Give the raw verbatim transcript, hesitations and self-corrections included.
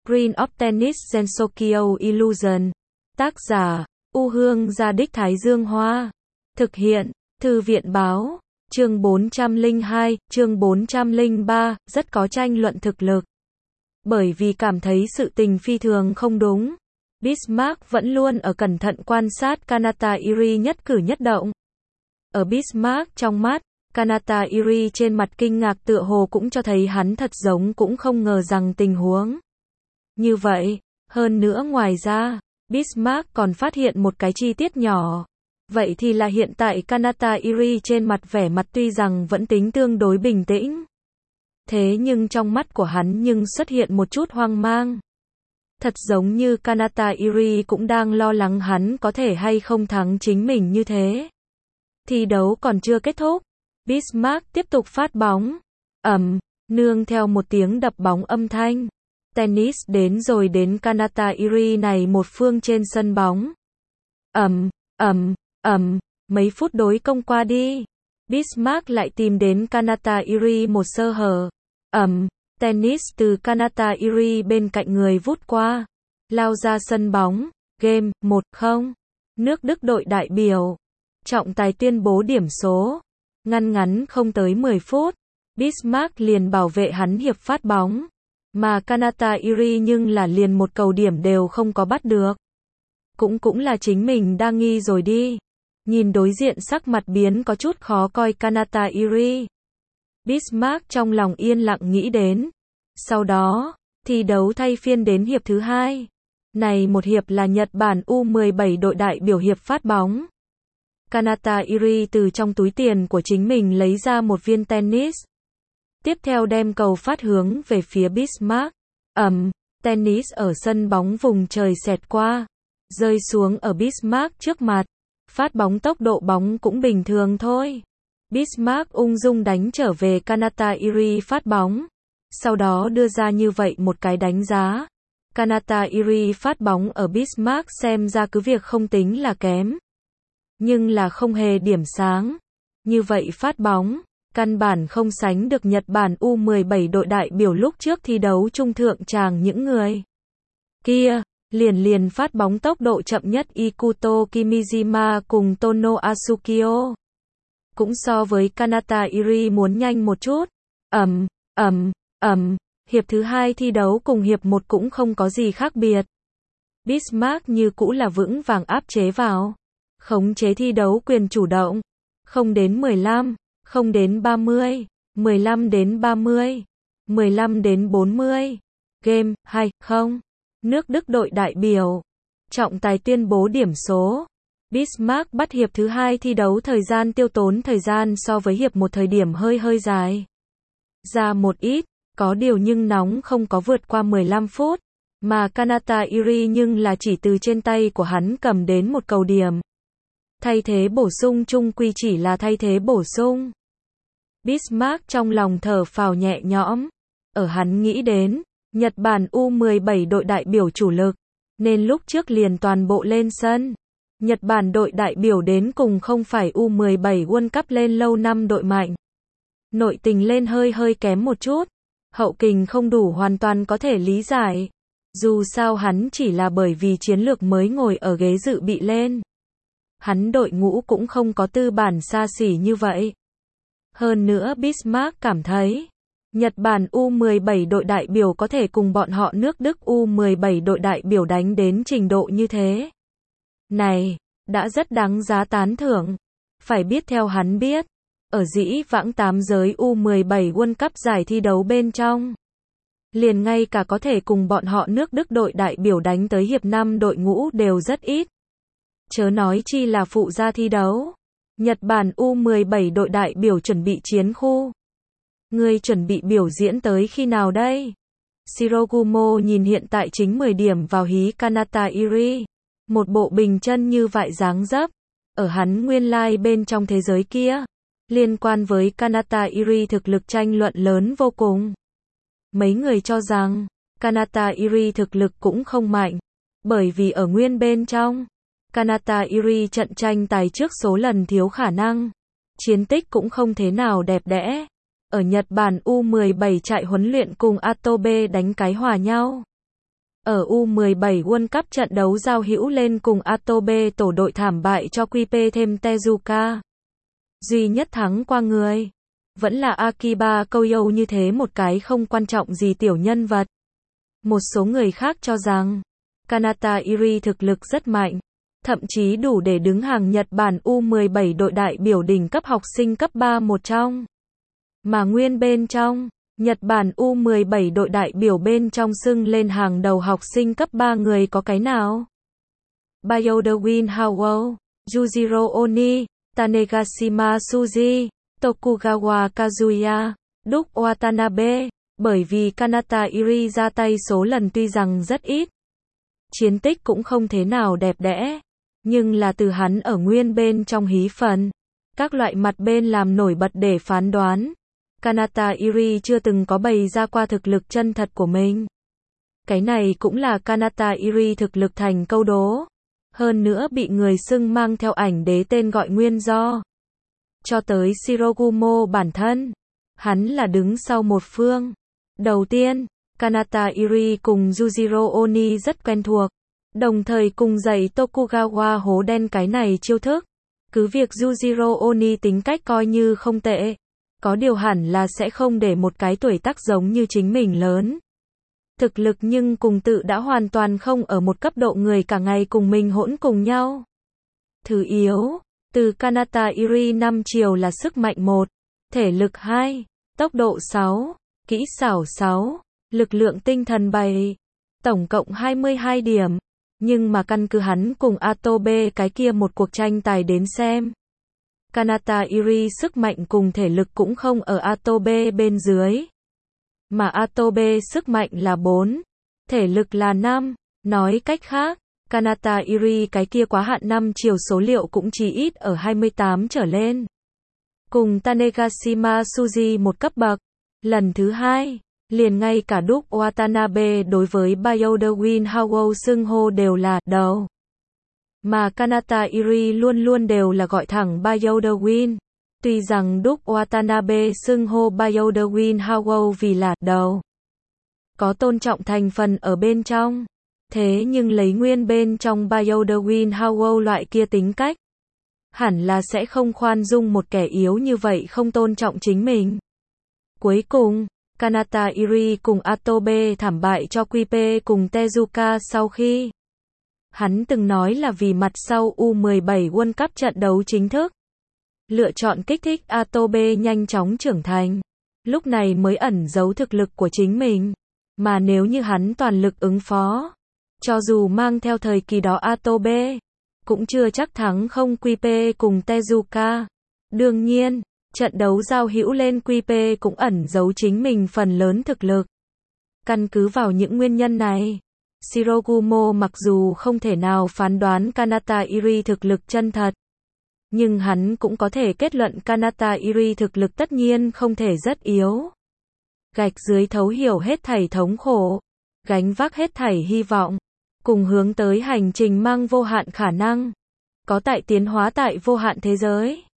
Green of Tennis Gensokyo Illusion. Tác giả, U Hương Gia Đích Thái Dương Hoa. Thực hiện, Thư viện Báo. Chương bốn trăm lẻ hai, chương bốn trăm lẻ ba, rất có tranh luận thực lực. Bởi vì cảm thấy sự tình phi thường không đúng, Bismarck vẫn luôn ở cẩn thận quan sát Kanata Iri nhất cử nhất động. Ở Bismarck trong mắt, Kanata Iri trên mặt kinh ngạc tựa hồ cũng cho thấy hắn thật giống cũng không ngờ rằng tình huống như vậy. Hơn nữa ngoài ra, Bismarck còn phát hiện một cái chi tiết nhỏ. Vậy thì là hiện tại Kanata Iri trên mặt vẻ mặt tuy rằng vẫn tính tương đối bình tĩnh. Thế nhưng trong mắt của hắn nhưng xuất hiện một chút hoang mang. Thật giống như Kanata Iri cũng đang lo lắng hắn có thể hay không thắng chính mình như thế. Thi đấu còn chưa kết thúc. Bismarck tiếp tục phát bóng. Ầm, nương theo một tiếng đập bóng âm thanh. Tennis đến rồi đến Kanata Iri này một phương trên sân bóng. Ầm, ầm, ầm, mấy phút đối công qua đi. Bismarck lại tìm đến Kanata Iri một sơ hở. Ầm, tennis từ Kanata Iri bên cạnh người vút qua. Lao ra sân bóng. Game, một không. Nước Đức đội đại biểu. Trọng tài tuyên bố điểm số. Ngăn ngắn không tới mười phút. Bismarck liền bảo vệ hắn hiệp phát bóng. Mà Kanata Iri nhưng là liền một cầu điểm đều không có bắt được. Cũng cũng là chính mình đang nghi rồi đi. Nhìn đối diện sắc mặt biến có chút khó coi Kanata Iri. Bismarck trong lòng yên lặng nghĩ đến. Sau đó, thi đấu thay phiên đến hiệp thứ hai. Này một hiệp là Nhật Bản U mười bảy đội đại biểu hiệp phát bóng. Kanata Iri từ trong túi tiền của chính mình lấy ra một viên tennis. Tiếp theo đem cầu phát hướng về phía Bismarck. Ầm, tennis ở sân bóng vùng trời xẹt qua, rơi xuống ở Bismarck trước mặt. Phát bóng tốc độ bóng cũng bình thường thôi. Bismarck ung dung đánh trở về Kanata Iri phát bóng. Sau đó đưa ra như vậy một cái đánh giá. Kanata Iri phát bóng ở Bismarck xem ra cứ việc không tính là kém. Nhưng là không hề điểm sáng. Như vậy phát bóng, căn bản không sánh được Nhật Bản U mười bảy đội đại biểu lúc trước thi đấu trung thượng tràng những người kia. Liền liền phát bóng tốc độ chậm nhất Ikuto Kimijima cùng Tono Asukio. Cũng so với Kanata Iri muốn nhanh một chút. Ầm, ầm, ầm, hiệp thứ hai thi đấu cùng hiệp một cũng không có gì khác biệt. Bismarck như cũ là vững vàng áp chế vào. Khống chế thi đấu quyền chủ động. Không đến mười lăm, không đến ba mươi, mười lăm đến ba mươi, mười lăm đến bốn mươi. Game, hai không. Nước Đức đội đại biểu. Trọng tài tuyên bố điểm số. Bismarck bắt hiệp thứ hai thi đấu thời gian tiêu tốn thời gian so với hiệp một thời điểm hơi hơi dài ra một ít, có điều nhưng nóng không có vượt qua mười lăm phút, mà Kanata Iri nhưng là chỉ từ trên tay của hắn cầm đến một cầu điểm. Thay thế bổ sung chung quy chỉ là thay thế bổ sung. Bismarck trong lòng thở phào nhẹ nhõm. Ở hắn nghĩ đến, Nhật Bản U mười bảy đội đại biểu chủ lực, nên lúc trước liền toàn bộ lên sân. Nhật Bản đội đại biểu đến cùng không phải U mười bảy World Cup lên lâu năm đội mạnh. Nội tình lên hơi hơi kém một chút. Hậu kình không đủ hoàn toàn có thể lý giải. Dù sao hắn chỉ là bởi vì chiến lược mới ngồi ở ghế dự bị lên. Hắn đội ngũ cũng không có tư bản xa xỉ như vậy. Hơn nữa Bismarck cảm thấy, Nhật Bản U mười bảy đội đại biểu có thể cùng bọn họ nước Đức U mười bảy đội đại biểu đánh đến trình độ như thế. Này, đã rất đáng giá tán thưởng. Phải biết theo hắn biết, ở dĩ vãng tám giới U mười bảy World Cup giải thi đấu bên trong, liền ngay cả có thể cùng bọn họ nước Đức đội đại biểu đánh tới hiệp năm đội ngũ đều rất ít. Chớ nói chi là phụ gia thi đấu. Nhật Bản U mười bảy đội đại biểu chuẩn bị chiến khu. Ngươi chuẩn bị biểu diễn tới khi nào đây? Shirogumo nhìn hiện tại chính mười điểm vào hí Kanata Iri. Một bộ bình chân như vại dáng dấp. Ở hắn nguyên lai bên trong thế giới kia. Liên quan với Kanata Iri thực lực tranh luận lớn vô cùng. Mấy người cho rằng, Kanata Iri thực lực cũng không mạnh. Bởi vì ở nguyên bên trong, Kanata Iri trận tranh tài trước số lần thiếu khả năng. Chiến tích cũng không thế nào đẹp đẽ. Ở Nhật Bản U mười bảy trại huấn luyện cùng Atobe đánh cái hòa nhau. Ở U mười bảy World Cup trận đấu giao hữu lên cùng Atobe tổ đội thảm bại cho quy pê thêm Tezuka. Duy nhất thắng qua người vẫn là Akiba Koyo, như thế một cái không quan trọng gì tiểu nhân vật. Một số người khác cho rằng Kanata Iri thực lực rất mạnh, thậm chí đủ để đứng hàng Nhật Bản U mười bảy đội đại biểu đỉnh cấp học sinh cấp ba một trong. Mà nguyên bên trong, Nhật Bản U mười bảy đội đại biểu bên trong xưng lên hàng đầu học sinh cấp ba người có cái nào? Byoda-win Howell, Yujiro Oni, Tanegashima Suji, Tokugawa Kazuya, Duke Watanabe. Bởi vì Kanata Iri ra tay số lần tuy rằng rất ít, chiến tích cũng không thế nào đẹp đẽ, nhưng là từ hắn ở nguyên bên trong hí phần, các loại mặt bên làm nổi bật để phán đoán. Kanata Iri chưa từng có bày ra qua thực lực chân thật của mình. Cái này cũng là Kanata Iri thực lực thành câu đố. Hơn nữa bị người xưng mang theo ảnh đế tên gọi nguyên do. Cho tới Shirogumo bản thân, hắn là đứng sau một phương. Đầu tiên, Kanata Iri cùng Yujiro Oni rất quen thuộc, đồng thời cùng dạy Tokugawa hố đen cái này chiêu thức. Cứ việc Yujiro Oni tính cách coi như không tệ, có điều hẳn là sẽ không để một cái tuổi tác giống như chính mình lớn. Thực lực nhưng cùng tự đã hoàn toàn không ở một cấp độ người cả ngày cùng mình hỗn cùng nhau. Thứ yếu, từ Kanata Iri năm chiều là sức mạnh một, thể lực hai, tốc độ sáu, kỹ xảo sáu, lực lượng tinh thần bảy, tổng cộng hai mươi hai điểm. Nhưng mà căn cứ hắn cùng Atobe cái kia một cuộc tranh tài đến xem, Kanata Iri sức mạnh cùng thể lực cũng không ở Atobe bên dưới. Mà Atobe sức mạnh là bốn, thể lực là năm. Nói cách khác, Kanata Iri cái kia quá hạn năm chiều số liệu cũng chỉ ít ở hai mươi tám trở lên. Cùng Tanegashima Suji một cấp bậc. Lần thứ hai, liền ngay cả Duke Watanabe đối với Byoda-win Howell xưng hô đều là đầu. Mà Kanata Iri luôn luôn đều là gọi thẳng Byoda-win. Tuy rằng Duke Watanabe xưng hô Byoda-win Howell vì là đầu, có tôn trọng thành phần ở bên trong. Thế nhưng lấy nguyên bên trong Byoda-win Howell loại kia tính cách, hẳn là sẽ không khoan dung một kẻ yếu như vậy không tôn trọng chính mình. Cuối cùng, Kanata Iri cùng Atobe thảm bại cho quy pê cùng Tezuka sau khi hắn từng nói là vì mặt sau U mười bảy World Cup trận đấu chính thức, lựa chọn kích thích Atobe nhanh chóng trưởng thành, lúc này mới ẩn giấu thực lực của chính mình. Mà nếu như hắn toàn lực ứng phó, cho dù mang theo thời kỳ đó Atobe, cũng chưa chắc thắng không quy pê cùng Tezuka. Đương nhiên, trận đấu giao hữu lên quy pê cũng ẩn giấu chính mình phần lớn thực lực. Căn cứ vào những nguyên nhân này, Shirogumo mặc dù không thể nào phán đoán Kanata Iri thực lực chân thật, nhưng hắn cũng có thể kết luận Kanata Iri thực lực tất nhiên không thể rất yếu. Gạch dưới thấu hiểu hết thảy thống khổ, gánh vác hết thảy hy vọng, cùng hướng tới hành trình mang vô hạn khả năng, có tại tiến hóa tại vô hạn thế giới.